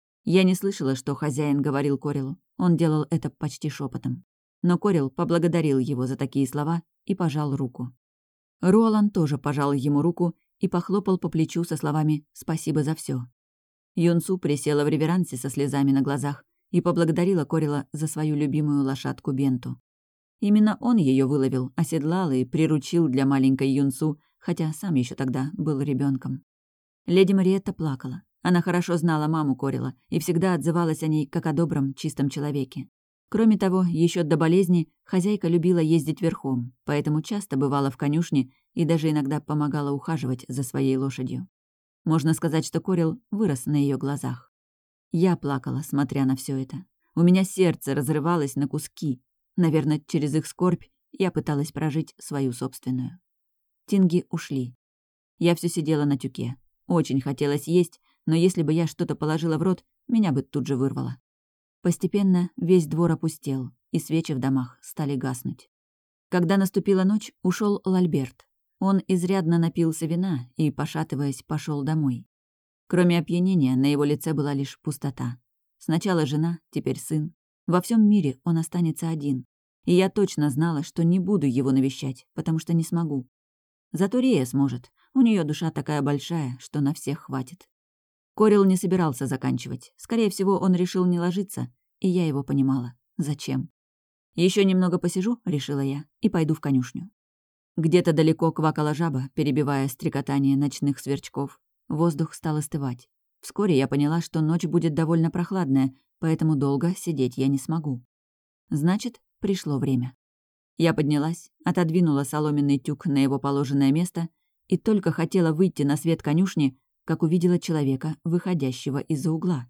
Я не слышала, что хозяин говорил Корилу. Он делал это почти шепотом. Но Корил поблагодарил его за такие слова и пожал руку. Руолан тоже пожал ему руку и похлопал по плечу со словами «спасибо за все. Юнсу присела в реверансе со слезами на глазах и поблагодарила Корила за свою любимую лошадку Бенту. Именно он ее выловил, оседлал и приручил для маленькой Юнсу, хотя сам еще тогда был ребенком. Леди Мариетта плакала. Она хорошо знала маму Корила и всегда отзывалась о ней как о добром, чистом человеке. Кроме того, еще до болезни хозяйка любила ездить верхом, поэтому часто бывала в конюшне и даже иногда помогала ухаживать за своей лошадью. Можно сказать, что Корил вырос на ее глазах. Я плакала, смотря на все это. У меня сердце разрывалось на куски. Наверное, через их скорбь я пыталась прожить свою собственную. Тинги ушли. Я все сидела на тюке. Очень хотелось есть, но если бы я что-то положила в рот, меня бы тут же вырвало. Постепенно весь двор опустел, и свечи в домах стали гаснуть. Когда наступила ночь, ушел Лальберт. Он изрядно напился вина и, пошатываясь, пошел домой. Кроме опьянения, на его лице была лишь пустота. Сначала жена, теперь сын. Во всем мире он останется один. И я точно знала, что не буду его навещать, потому что не смогу. Зато Рея сможет. У нее душа такая большая, что на всех хватит. Корил не собирался заканчивать. Скорее всего, он решил не ложиться, и я его понимала. Зачем? Еще немного посижу, решила я, и пойду в конюшню. Где-то далеко квакала жаба, перебивая стрекотание ночных сверчков. Воздух стал остывать. Вскоре я поняла, что ночь будет довольно прохладная, поэтому долго сидеть я не смогу. Значит, пришло время. Я поднялась, отодвинула соломенный тюк на его положенное место и только хотела выйти на свет конюшни, как увидела человека, выходящего из-за угла.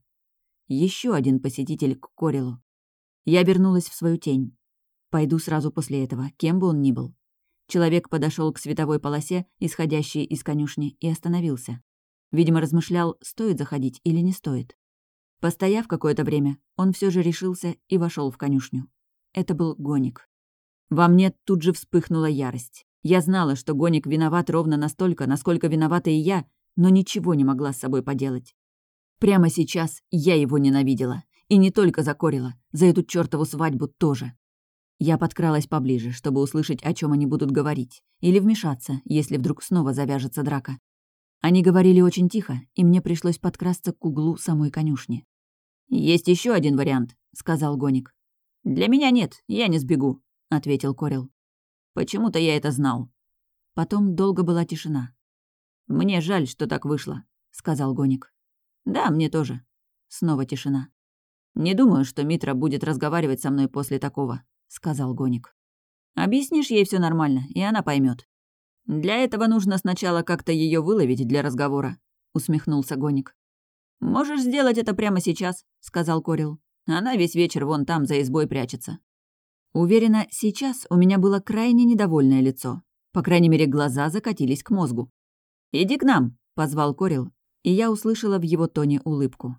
Еще один посетитель к Корелу. Я обернулась в свою тень. Пойду сразу после этого, кем бы он ни был. Человек подошел к световой полосе, исходящей из конюшни, и остановился. Видимо, размышлял, стоит заходить или не стоит. Постояв какое-то время, он все же решился и вошел в конюшню. Это был Гоник. Во мне тут же вспыхнула ярость. Я знала, что Гоник виноват ровно настолько, насколько виновата и я, но ничего не могла с собой поделать. Прямо сейчас я его ненавидела. И не только за Корела, за эту чёртову свадьбу тоже. Я подкралась поближе, чтобы услышать, о чем они будут говорить, или вмешаться, если вдруг снова завяжется драка. Они говорили очень тихо, и мне пришлось подкрасться к углу самой конюшни. «Есть еще один вариант», — сказал Гоник. «Для меня нет, я не сбегу», — ответил Корел. «Почему-то я это знал». Потом долго была тишина. «Мне жаль, что так вышло», — сказал Гоник. «Да, мне тоже». Снова тишина. «Не думаю, что Митра будет разговаривать со мной после такого», — сказал Гоник. «Объяснишь ей все нормально, и она поймет. Для этого нужно сначала как-то ее выловить для разговора», — усмехнулся Гоник. «Можешь сделать это прямо сейчас», — сказал Корел. «Она весь вечер вон там за избой прячется». Уверена, сейчас у меня было крайне недовольное лицо. По крайней мере, глаза закатились к мозгу. «Иди к нам», — позвал Корел, и я услышала в его тоне улыбку.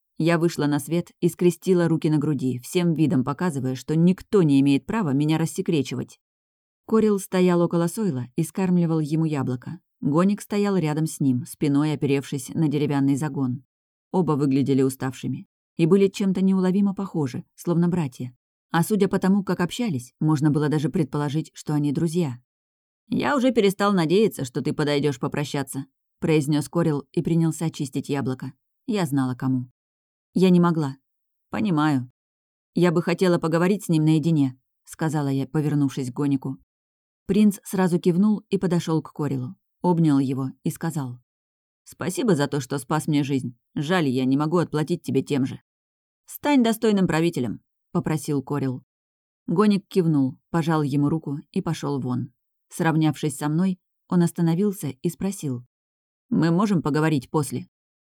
Я вышла на свет и скрестила руки на груди, всем видом показывая, что никто не имеет права меня рассекречивать. Корел стоял около Сойла и скармливал ему яблоко. Гоник стоял рядом с ним, спиной оперевшись на деревянный загон. Оба выглядели уставшими и были чем-то неуловимо похожи, словно братья. А судя по тому, как общались, можно было даже предположить, что они друзья. «Я уже перестал надеяться, что ты подойдешь попрощаться», — произнес Корел и принялся чистить яблоко. Я знала, кому. Я не могла. «Понимаю. Я бы хотела поговорить с ним наедине», — сказала я, повернувшись к Гонику. Принц сразу кивнул и подошел к Корелу, обнял его и сказал: «Спасибо за то, что спас мне жизнь. Жаль, я не могу отплатить тебе тем же». «Стань достойным правителем», — попросил Корел. Гоник кивнул, пожал ему руку и пошел вон. Сравнявшись со мной, он остановился и спросил: «Мы можем поговорить после?»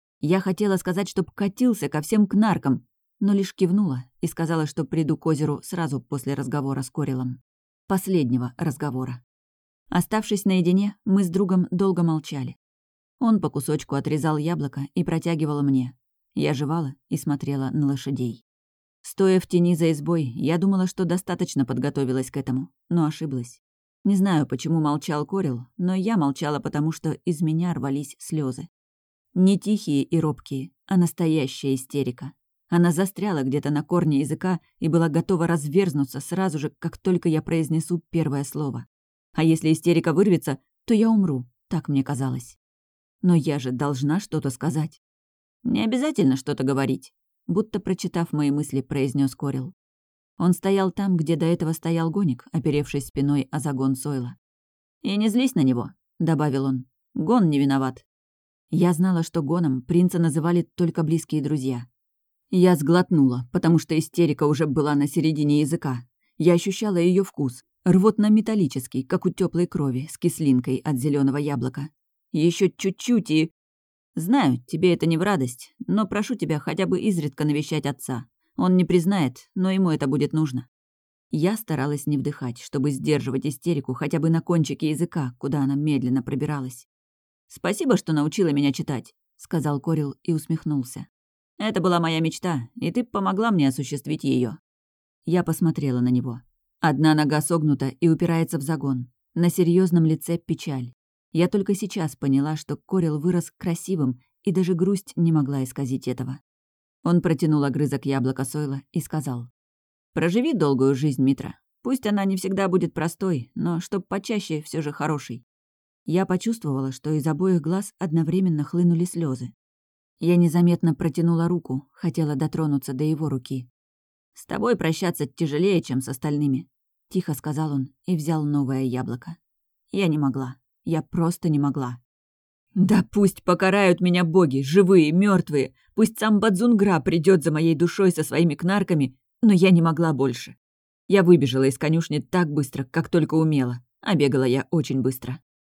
Я хотела сказать, чтоб катился ко всем к наркам, но лишь кивнула и сказала, что приду к озеру сразу после разговора с Корелом. Последнего разговора. Оставшись наедине, мы с другом долго молчали. Он по кусочку отрезал яблоко и протягивал мне. Я жевала и смотрела на лошадей. Стоя в тени за избой, я думала, что достаточно подготовилась к этому, но ошиблась. Не знаю, почему молчал Корел, но я молчала, потому что из меня рвались слезы. Не тихие и робкие, а настоящая истерика. Она застряла где-то на корне языка и была готова разверзнуться сразу же, как только я произнесу первое слово. А если истерика вырвется, то я умру, так мне казалось. Но я же должна что-то сказать. «Не обязательно что-то говорить», — будто прочитав мои мысли, произнес Корел. Он стоял там, где до этого стоял Гоник, оперевшись спиной о загон Сойла. «И не злись на него», — добавил он. «Гон не виноват». Я знала, что Гоном принца называли только близкие друзья. Я сглотнула, потому что истерика уже была на середине языка. Я ощущала ее вкус, рвотно-металлический, как у теплой крови, с кислинкой от зеленого яблока. Еще чуть-чуть и... Знаю, тебе это не в радость, но прошу тебя хотя бы изредка навещать отца. Он не признает, но ему это будет нужно. Я старалась не вдыхать, чтобы сдерживать истерику хотя бы на кончике языка, куда она медленно пробиралась. «Спасибо, что научила меня читать», — сказал Корел и усмехнулся. «Это была моя мечта, и ты помогла мне осуществить ее. Я посмотрела на него. Одна нога согнута и упирается в загон. На серьезном лице печаль. Я только сейчас поняла, что Корел вырос красивым, и даже грусть не могла исказить этого. Он протянул огрызок яблока Сойла и сказал: «Проживи долгую жизнь, Митра. Пусть она не всегда будет простой, но чтоб почаще все же хорошей». Я почувствовала, что из обоих глаз одновременно хлынули слезы. Я незаметно протянула руку, хотела дотронуться до его руки. «С тобой прощаться тяжелее, чем с остальными», — тихо сказал он и взял новое яблоко. Я не могла. Я просто не могла. «Да пусть покарают меня боги, живые, мертвые. Пусть сам Бадзунгра придет за моей душой со своими кнарками, но я не могла больше. Я выбежала из конюшни так быстро, как только умела, а бегала я очень быстро.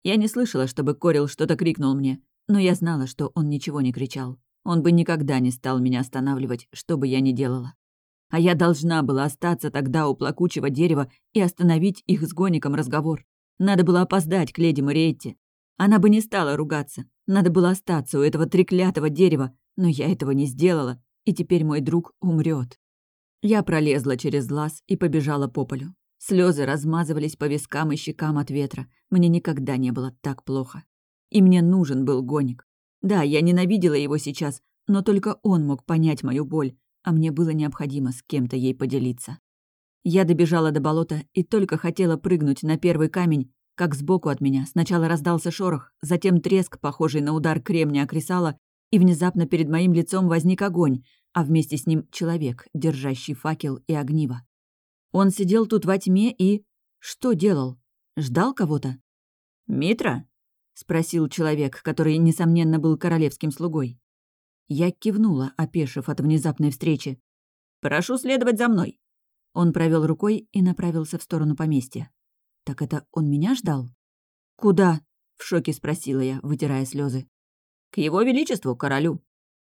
Я не слышала, чтобы Корил что-то крикнул мне, но я знала, что он ничего не кричал. Он бы никогда не стал меня останавливать, что бы я ни делала. А я должна была остаться тогда у плакучего дерева и остановить их с Гоником разговор. Надо было опоздать к леди Мариетте. Она бы не стала ругаться. Надо было остаться у этого треклятого дерева, но я этого не сделала, и теперь мой друг умрет. Я пролезла через лаз и побежала по полю. Слезы размазывались по вискам и щекам от ветра. Мне никогда не было так плохо. И мне нужен был Гоник. Да, я ненавидела его сейчас, но только он мог понять мою боль, а мне было необходимо с кем-то ей поделиться. Я добежала до болота и только хотела прыгнуть на первый камень, как сбоку от меня сначала раздался шорох, затем треск, похожий на удар кремня о кресало, и внезапно перед моим лицом возник огонь, а вместе с ним человек, держащий факел и огниво. Он сидел тут во тьме и... Что делал? Ждал кого-то? «Митра?» — спросил человек, который, несомненно, был королевским слугой. Я кивнула, опешив от внезапной встречи. «Прошу следовать за мной!» Он провел рукой и направился в сторону поместья. «Так это он меня ждал?» «Куда?» — в шоке спросила я, вытирая слезы. «К его величеству, королю».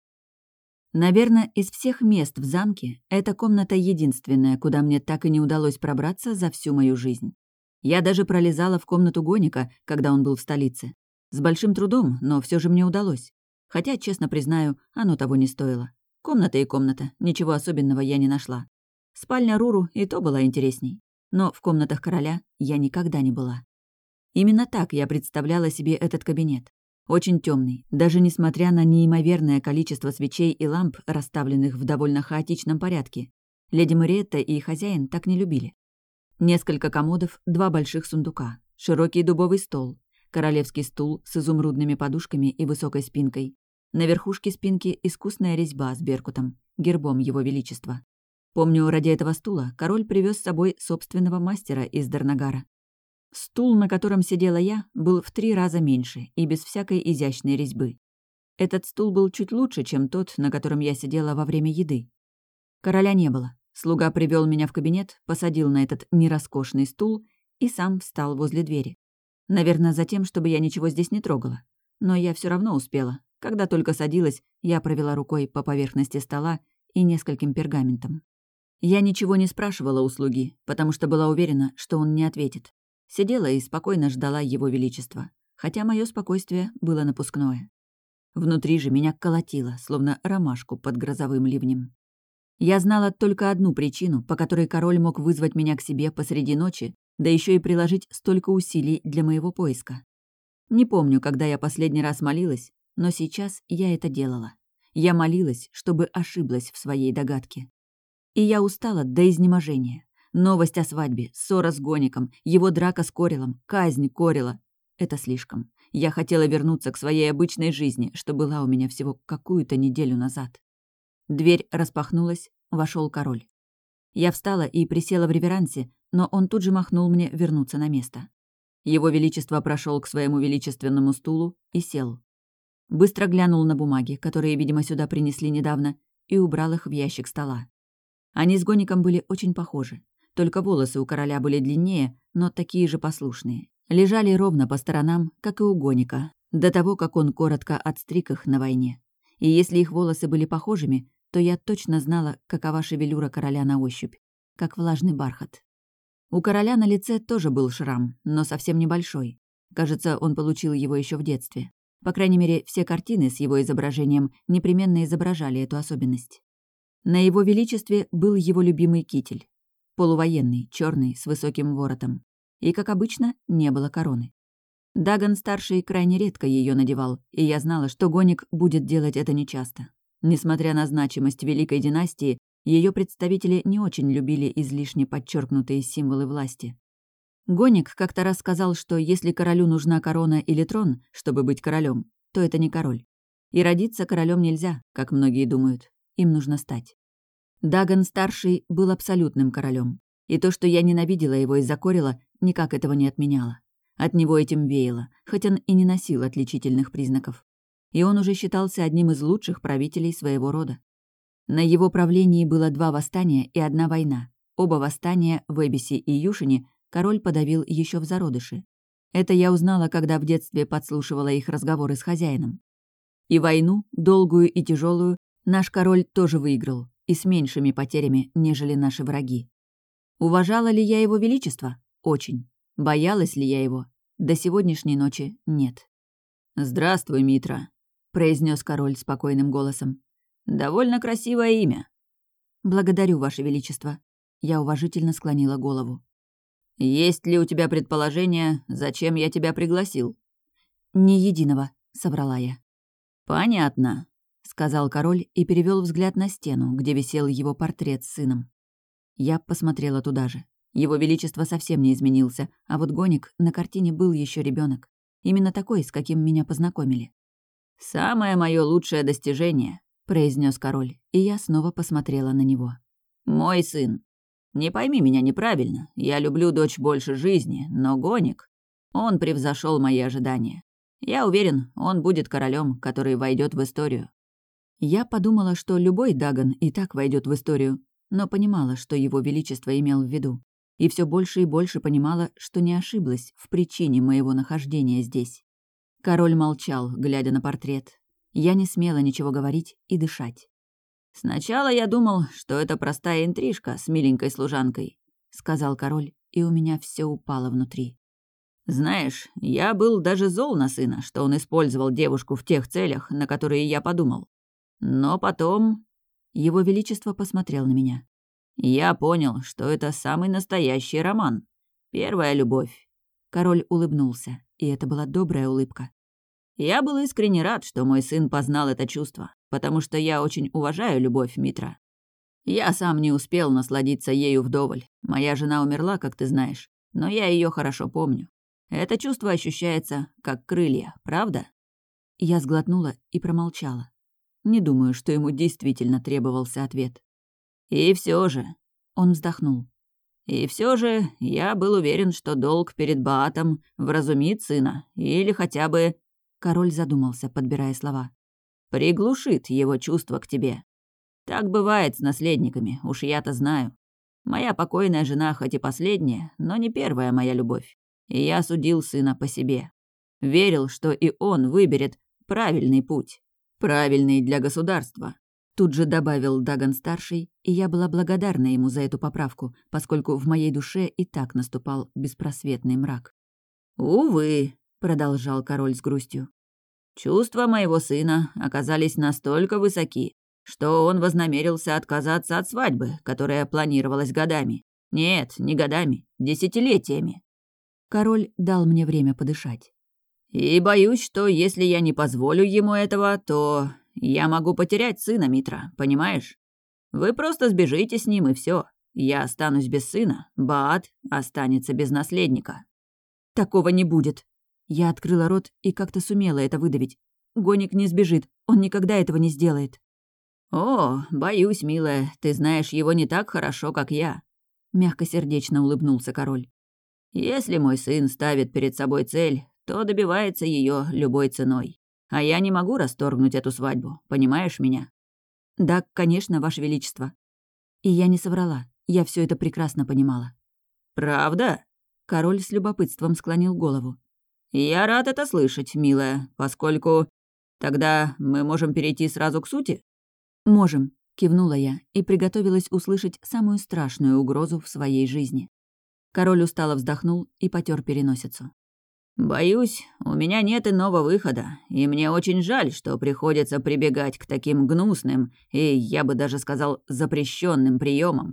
Наверное, из всех мест в замке эта комната единственная, куда мне так и не удалось пробраться за всю мою жизнь. Я даже пролезала в комнату Гоника, когда он был в столице. С большим трудом, но все же мне удалось. Хотя, честно признаю, оно того не стоило. Комната и комната, ничего особенного я не нашла. Спальня Руру и то была интересней. Но в комнатах короля я никогда не была. Именно так я представляла себе этот кабинет. Очень темный, даже несмотря на неимоверное количество свечей и ламп, расставленных в довольно хаотичном порядке. Леди Мариетта и хозяин так не любили. Несколько комодов, 2 больших сундука, широкий дубовый стол, королевский стул с изумрудными подушками и высокой спинкой. На верхушке спинки искусная резьба с беркутом, гербом его величества. Помню, ради этого стула король привез с собой собственного мастера из Дарнагара. Стул, на котором сидела я, был в 3 раза меньше и без всякой изящной резьбы. Этот стул был чуть лучше, чем тот, на котором я сидела во время еды. Короля не было. Слуга привел меня в кабинет, посадил на этот нероскошный стул и сам встал возле двери. Наверное, за тем, чтобы я ничего здесь не трогала. Но я все равно успела. Когда только садилась, я провела рукой по поверхности стола и нескольким пергаментам. Я ничего не спрашивала у слуги, потому что была уверена, что он не ответит. Сидела и спокойно ждала его величества, хотя мое спокойствие было напускное. Внутри же меня колотило, словно ромашку под грозовым ливнем. Я знала только одну причину, по которой король мог вызвать меня к себе посреди ночи, да еще и приложить столько усилий для моего поиска. Не помню, когда я последний раз молилась, но сейчас я это делала. Я молилась, чтобы ошиблась в своей догадке. И я устала до изнеможения. Новость о свадьбе, ссора с Гоником, его драка с Корилом, казнь Корила — это слишком. Я хотела вернуться к своей обычной жизни, что была у меня всего какую-то неделю назад. Дверь распахнулась, вошел король. Я встала и присела в реверансе, но он тут же махнул мне вернуться на место. Его величество прошел к своему величественному стулу и сел. Быстро глянул на бумаги, которые, видимо, сюда принесли недавно, и убрал их в ящик стола. Они с Гоником были очень похожи. Только волосы у короля были длиннее, но такие же послушные. Лежали ровно по сторонам, как и у Гоника, до того, как он коротко отстриг их на войне. И если их волосы были похожими, то я точно знала, какова шевелюра короля на ощупь, как влажный бархат. У короля на лице тоже был шрам, но совсем небольшой. Кажется, он получил его еще в детстве. По крайней мере, все картины с его изображением непременно изображали эту особенность. На его величестве был его любимый китель. Полувоенный, черный, с высоким воротом. И, как обычно, не было короны. Дагон-старший крайне редко ее надевал, и я знала, что Гоник будет делать это нечасто. Несмотря на значимость Великой династии, ее представители не очень любили излишне подчеркнутые символы власти. Гоник как-то раз сказал, что если королю нужна корона или трон, чтобы быть королем, то это не король. И родиться королем нельзя, как многие думают. Им нужно стать. Дагон-старший был абсолютным королем, и то, что я ненавидела его из-за Корила, никак этого не отменяло. От него этим веяло, хоть он и не носил отличительных признаков. И он уже считался одним из лучших правителей своего рода. На его правлении было 2 восстания и 1 война. Оба восстания в Эбисе и Юшине король подавил еще в зародыше. Это я узнала, когда в детстве подслушивала их разговоры с хозяином. И войну, долгую и тяжелую, наш король тоже выиграл, и с меньшими потерями, нежели наши враги. Уважала ли я его величество? Очень. Боялась ли я его? До сегодняшней ночи нет. «Здравствуй, Митра», — произнес король спокойным голосом. «Довольно красивое имя». «Благодарю, ваше величество». Я уважительно склонила голову. «Есть ли у тебя предположение, зачем я тебя пригласил?» «Ни единого», — соврала я. «Понятно», — сказал король и перевел взгляд на стену, где висел его портрет с сыном. Я посмотрела туда же. Его величество совсем не изменился, а вот Гоник на картине был еще ребенок, именно такой, с каким меня познакомили. «Самое мое лучшее достижение», — произнес король, и я снова посмотрела на него. «Мой сын. Не пойми меня неправильно, я люблю дочь больше жизни, но Гоник, он превзошел мои ожидания. Я уверен, он будет королем, который войдет в историю». Я подумала, что любой Дагон и так войдет в историю, но понимала, что его величество имел в виду. И все больше и больше понимала, что не ошиблась в причине моего нахождения здесь. Король молчал, глядя на портрет. Я не смела ничего говорить и дышать. «Сначала я думал, что это простая интрижка с миленькой служанкой», — сказал король, и у меня все упало внутри. «Знаешь, я был даже зол на сына, что он использовал девушку в тех целях, на которые я подумал. Но потом...» Его величество посмотрел на меня. «Я понял, что это самый настоящий роман. Первая любовь». Король улыбнулся, и это была добрая улыбка. «Я был искренне рад, что мой сын познал это чувство, потому что я очень уважаю любовь, Митра. Я сам не успел насладиться ею вдоволь. Моя жена умерла, как ты знаешь, но я ее хорошо помню. Это чувство ощущается, как крылья, правда?» Я сглотнула и промолчала. Не думаю, что ему действительно требовался ответ. «И все же...» — он вздохнул. «И все же я был уверен, что долг перед Баатом вразумит сына, или хотя бы...» Король задумался, подбирая слова. «Приглушит его чувство к тебе. Так бывает с наследниками, уж я-то знаю. Моя покойная жена хоть и последняя, но не первая моя любовь. И я судил сына по себе. Верил, что и он выберет правильный путь. Правильный для государства». Тут же добавил Дагон-старший, и я была благодарна ему за эту поправку, поскольку в моей душе и так наступал беспросветный мрак. «Увы», — продолжал король с грустью, «чувства моего сына оказались настолько высоки, что он вознамерился отказаться от свадьбы, которая планировалась годами. Нет, не годами, десятилетиями». Король дал мне время подышать. «И боюсь, что если я не позволю ему этого, то я могу потерять сына, Митра, понимаешь? Вы просто сбежите с ним, и все. Я останусь без сына, Баат останется без наследника». «Такого не будет». Я открыла рот и как-то сумела это выдавить. Гоник не сбежит, он никогда этого не сделает. «О, боюсь, милая, ты знаешь его не так хорошо, как я», — мягкосердечно улыбнулся король. «Если мой сын ставит перед собой цель, то добивается ее любой ценой. А я не могу расторгнуть эту свадьбу, понимаешь меня?» «Да, конечно, ваше величество». И я не соврала, я все это прекрасно понимала. «Правда?» — король с любопытством склонил голову. «Я рад это слышать, милая, поскольку... Тогда мы можем перейти сразу к сути?» «Можем», — кивнула я и приготовилась услышать самую страшную угрозу в своей жизни. Король устало вздохнул и потер переносицу. «Боюсь, у меня нет иного выхода, и мне очень жаль, что приходится прибегать к таким гнусным и, я бы даже сказал, запрещенным приемам».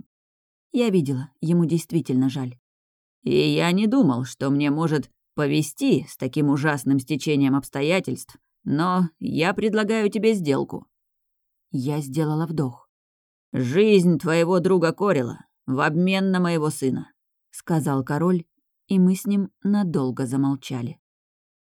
Я видела, ему действительно жаль. «И я не думал, что мне может повезти с таким ужасным стечением обстоятельств, но я предлагаю тебе сделку». Я сделала вдох. «Жизнь твоего друга Корила в обмен на моего сына», — сказал король, и мы с ним надолго замолчали.